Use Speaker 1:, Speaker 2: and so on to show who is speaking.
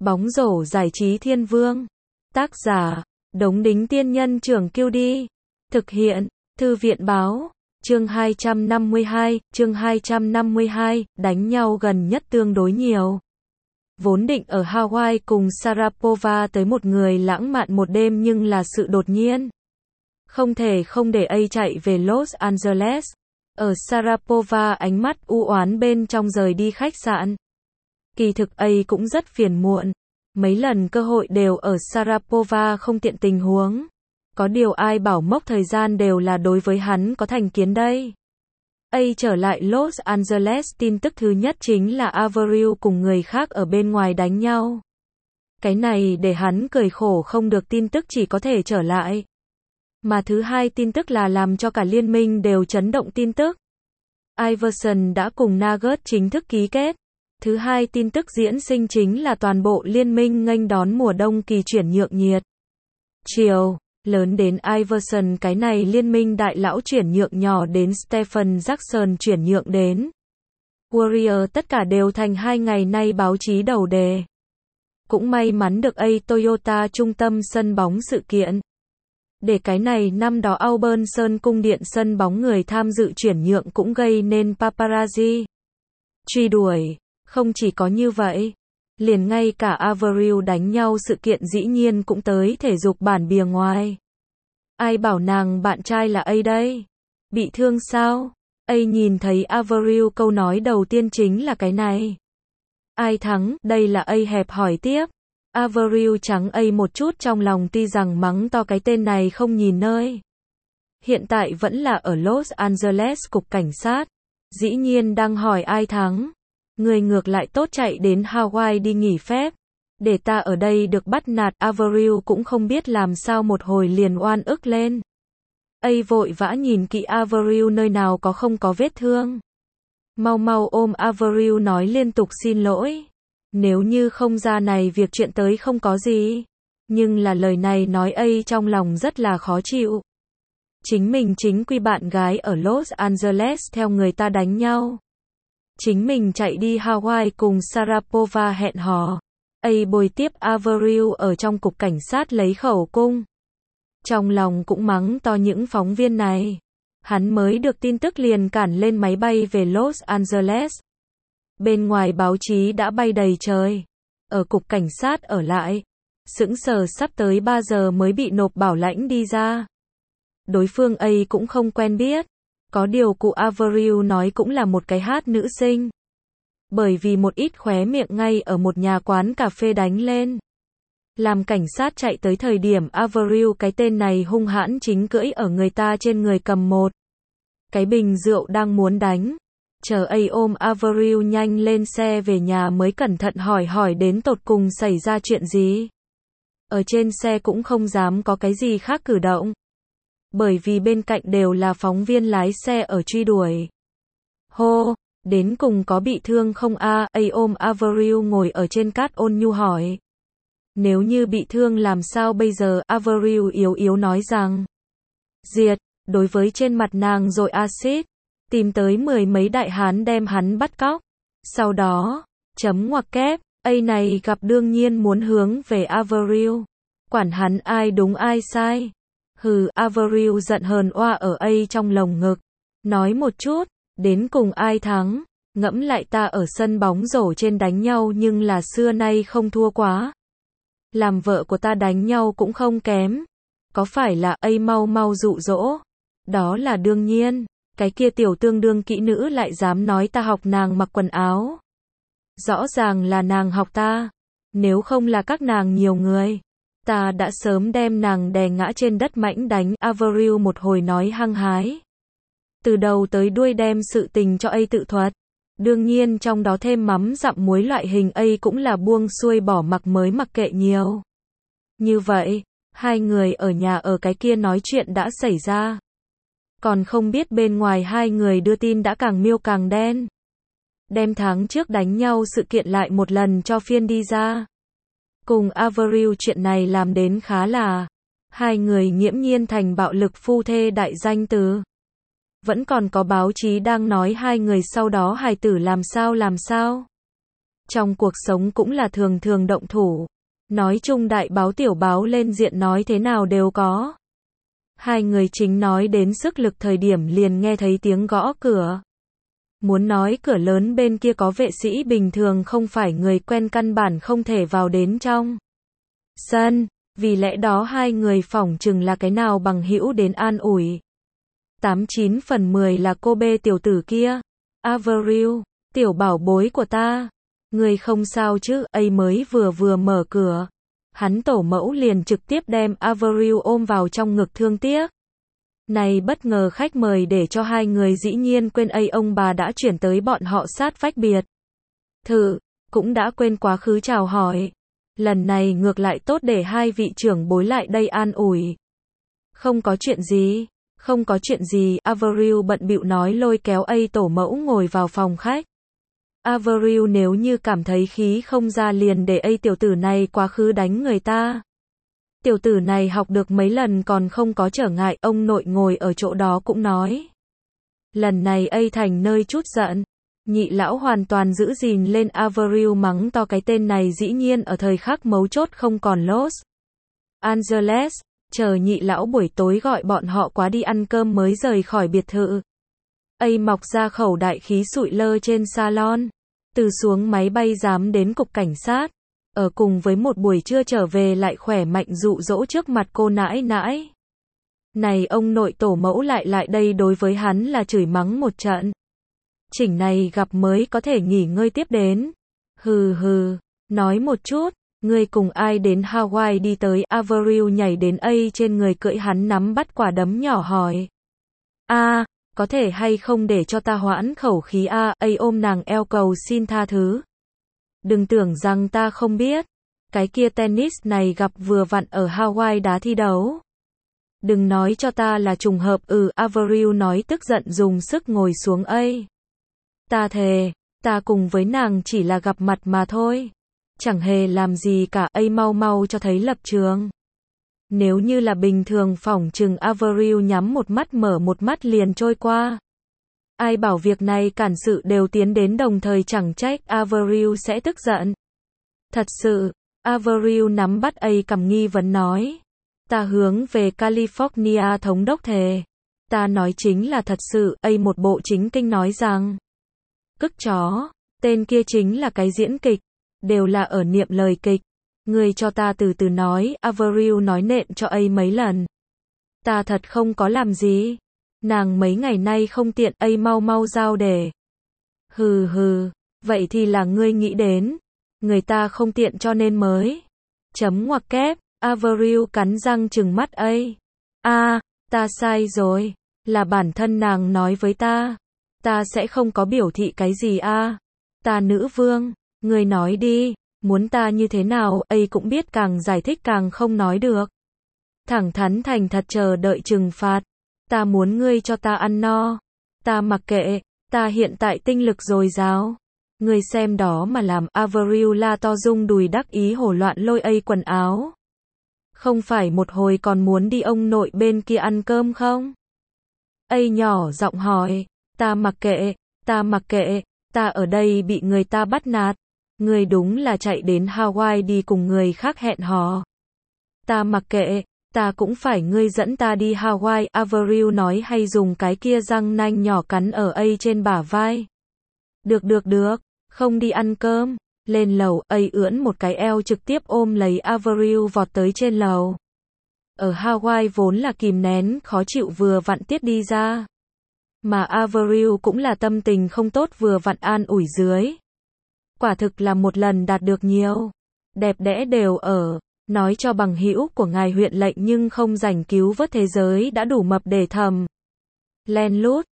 Speaker 1: Bóng rổ giải trí thiên vương. Tác giả, Đống Đính Tiên Nhân Trưởng Kiêu Đi. Thực hiện, Thư viện Báo. Chương 252, đánh nhau gần nhất tương đối nhiều. Vốn định ở Hawaii cùng Sharapova tới một người lãng mạn một đêm nhưng là sự đột nhiên. Không thể không để A chạy về Los Angeles. Ở Sharapova ánh mắt u oán bên trong rời đi khách sạn. Kỳ thực A cũng rất phiền muộn. Mấy lần cơ hội đều ở Sharapova không tiện tình huống. Có điều ai bảo mốc thời gian đều là đối với hắn có thành kiến đây. A trở lại Los Angeles, tin tức thứ nhất chính là Avril cùng người khác ở bên ngoài đánh nhau. Cái này để hắn cười khổ không được, tin tức chỉ có thể trở lại. Mà thứ hai tin tức là làm cho cả liên minh đều chấn động tin tức. Iverson đã cùng Nuggets chính thức ký kết. Thứ hai tin tức diễn sinh chính là toàn bộ liên minh nghênh đón mùa đông kỳ chuyển nhượng nhiệt. Chiều lớn đến Iverson, cái này liên minh đại lão chuyển nhượng nhỏ đến Stephen Jackson chuyển nhượng đến Warrior, tất cả đều thành hai ngày nay báo chí đầu đề. Cũng may mắn được Toyota trung tâm sân bóng sự kiện. Để cái này năm đó Auburn Sơn cung điện sân bóng người tham dự chuyển nhượng cũng gây nên paparazzi truy đuổi. Không chỉ có như vậy, liền ngay cả Avril đánh nhau sự kiện dĩ nhiên cũng tới thể dục bản bìa ngoài. Ai bảo nàng bạn trai là A đây? Bị thương sao? A nhìn thấy Avril câu nói đầu tiên chính là cái này. Ai thắng? Đây là A hẹp hỏi tiếp. Avril trắng A một chút, trong lòng tuy rằng mắng to cái tên này không nhìn nơi. Hiện tại vẫn là ở Los Angeles cục cảnh sát. Dĩ nhiên đang hỏi ai thắng. Người ngược lại tốt chạy đến Hawaii đi nghỉ phép. Để ta ở đây được bắt nạt. Avril cũng không biết làm sao một hồi liền oan ức lên. A vội vã nhìn kỹ Avril nơi nào có không có vết thương. Mau mau ôm Avril nói liên tục xin lỗi. Nếu như không ra này việc chuyện tới không có gì. Nhưng là lời này nói A trong lòng rất là khó chịu. Chính mình chính quy bạn gái ở Los Angeles theo người ta đánh nhau. Chính mình chạy đi Hawaii cùng Sharapova hẹn hò. A bồi tiếp Avril ở trong cục cảnh sát lấy khẩu cung. Trong lòng cũng mắng to những phóng viên này. Hắn mới được tin tức liền cản lên máy bay về Los Angeles. Bên ngoài báo chí đã bay đầy trời. Ở cục cảnh sát ở lại. Sững sờ sắp tới 3 giờ mới bị nộp bảo lãnh đi ra. Đối phương A cũng không quen biết. Có điều cụ Avril nói cũng là một cái hát nữ sinh. Bởi vì một ít khóe miệng ngay ở một nhà quán cà phê đánh lên. Làm cảnh sát chạy tới thời điểm Avril cái tên này hung hãn chính cưỡi ở người ta trên người cầm một cái bình rượu đang muốn đánh. Chờ A ôm Avril nhanh lên xe về nhà mới cẩn thận hỏi đến tột cùng xảy ra chuyện gì. Ở trên xe cũng không dám có cái gì khác cử động. Bởi vì bên cạnh đều là phóng viên lái xe ở truy đuổi. Hô, đến cùng có bị thương không a? A ôm Avril ngồi ở trên cát ôn nhu hỏi. Nếu như bị thương làm sao bây giờ? Avril yếu yếu nói rằng. Diệt, đối với trên mặt nàng rồi axit. Tìm tới 10 mấy đại hán đem hắn bắt cóc. Sau đó, chấm ngoặc kép, A này gặp đương nhiên muốn hướng về Avril. Quản hắn ai đúng ai sai. Hừ, Avril giận hờn oa ở A trong lồng ngực. Nói một chút, đến cùng ai thắng. Ngẫm lại ta ở sân bóng rổ trên đánh nhau nhưng là xưa nay không thua quá. Làm vợ của ta đánh nhau cũng không kém. Có phải là A mau mau dụ dỗ? Đó là đương nhiên. Cái kia tiểu tương đương kỹ nữ lại dám nói ta học nàng mặc quần áo. Rõ ràng là nàng học ta. Nếu không là các nàng nhiều người, ta đã sớm đem nàng đè ngã trên đất mãnh đánh. Avril một hồi nói hăng hái. Từ đầu tới đuôi đem sự tình cho A tự thuật. Đương nhiên trong đó thêm mắm dặm muối loại hình A cũng là buông xuôi bỏ mặc mới mặc kệ nhiều. Như vậy, hai người ở nhà ở cái kia nói chuyện đã xảy ra. Còn không biết bên ngoài hai người đưa tin đã càng miêu càng đen. Đem tháng trước đánh nhau sự kiện lại một lần cho phiên đi ra. Cùng Avril chuyện này làm đến khá là. Hai người nghiễm nhiên thành bạo lực phu thê đại danh từ. Vẫn còn có báo chí đang nói hai người sau đó hài tử làm sao. Trong cuộc sống cũng là thường thường động thủ. Nói chung đại báo tiểu báo lên diện nói thế nào đều có. Hai người chính nói đến sức lực thời điểm liền nghe thấy tiếng gõ cửa. Muốn nói cửa lớn bên kia có vệ sĩ bình thường không phải người quen căn bản không thể vào đến trong sân, vì lẽ đó hai người phỏng chừng là cái nào bằng hữu đến an ủi. 89 phần 10 là cô bê tiểu tử kia. Avril, tiểu bảo bối của ta. Người không sao chứ, ấy mới vừa mở cửa. Hắn tổ mẫu liền trực tiếp đem Avril ôm vào trong ngực thương tiếc. Này bất ngờ khách mời để cho hai người dĩ nhiên quên ông bà đã chuyển tới bọn họ sát vách biệt thự, cũng đã quên quá khứ chào hỏi. Lần này ngược lại tốt để hai vị trưởng bối lại đây an ủi. Không có chuyện gì, không có chuyện gì, Avril bận bịu nói lôi kéo tổ mẫu ngồi vào phòng khách. Avril nếu như cảm thấy khí không ra liền để tiểu tử này quá khứ đánh người ta. Tiểu tử này học được mấy lần còn không có trở ngại, ông nội ngồi ở chỗ đó cũng nói. Lần này thành nơi chút giận. Nhị lão hoàn toàn giữ gìn lên Avril mắng to cái tên này dĩ nhiên ở thời khắc mấu chốt không còn Los Angeles, chờ nhị lão buổi tối gọi bọn họ quá đi ăn cơm mới rời khỏi biệt thự. Mọc ra khẩu đại khí sụi lơ trên salon, từ xuống máy bay dám đến cục cảnh sát, ở cùng với một buổi trưa trở về lại khỏe mạnh dụ dỗ trước mặt cô nãi nãi. Này ông nội tổ mẫu lại đây đối với hắn là chửi mắng một trận. Chỉnh này gặp mới có thể nghỉ ngơi tiếp đến. Hừ hừ, nói một chút, ngươi cùng ai đến Hawaii đi tới, Avril nhảy đến trên người cưỡi hắn nắm bắt quả đấm nhỏ hỏi. Có thể hay không để cho ta hoãn khẩu khí ôm nàng eo cầu xin tha thứ. Đừng tưởng rằng ta không biết, cái kia tennis này gặp vừa vặn ở Hawaii đá thi đấu. Đừng nói cho ta là trùng hợp, Avril nói tức giận dùng sức ngồi xuống Ta thề, ta cùng với nàng chỉ là gặp mặt mà thôi. Chẳng hề làm gì cả, mau cho thấy lập trường. Nếu như là bình thường phỏng chừng Avril nhắm một mắt mở một mắt liền trôi qua. Ai bảo việc này cản sự đều tiến đến đồng thời chẳng trách Avril sẽ tức giận. Thật sự, Avril nắm bắt cầm nghi vấn nói. Ta hướng về California thống đốc thề. Ta nói chính là thật sự, một bộ chính kinh nói rằng. Cức chó, tên kia chính là cái diễn kịch, đều là ở niệm lời kịch. Ngươi cho ta từ từ nói, Avril nói nện cho mấy lần. Ta thật không có làm gì. Nàng mấy ngày nay không tiện, mau giao để. Hừ hừ, vậy thì là ngươi nghĩ đến. Người ta không tiện cho nên mới. Chấm ngoặc kép, Avril cắn răng trừng mắt ta sai rồi. Là bản thân nàng nói với ta. Ta sẽ không có biểu thị cái gì Ta nữ vương, ngươi nói đi. Muốn ta như thế nào, cũng biết càng giải thích càng không nói được. Thẳng thắn thành thật chờ đợi trừng phạt. Ta muốn ngươi cho ta ăn no. Ta mặc kệ, ta hiện tại tinh lực dồi dào. Ngươi xem đó mà làm, Avril la to rung đùi đắc ý hổ loạn lôi quần áo. Không phải một hồi còn muốn đi ông nội bên kia ăn cơm không? Nhỏ giọng hỏi, ta mặc kệ, ta ở đây bị người ta bắt nạt. Ngươi đúng là chạy đến Hawaii đi cùng người khác hẹn hò. Ta mặc kệ, ta cũng phải ngươi dẫn ta đi Hawaii, Avril nói hay dùng cái kia răng nanh nhỏ cắn ở trên bả vai. Được, không đi ăn cơm. Lên lầu, ưỡn một cái eo trực tiếp ôm lấy Avril vọt tới trên lầu. Ở Hawaii vốn là kìm nén, khó chịu vừa vặn tiết đi ra. Mà Avril cũng là tâm tình không tốt vừa vặn an ủi dưới. Quả thực là một lần đạt được nhiều. Đẹp đẽ đều ở. Nói cho bằng hữu của ngài huyện lệnh nhưng không rảnh cứu vớt thế giới đã đủ mập để thầm. Len lút.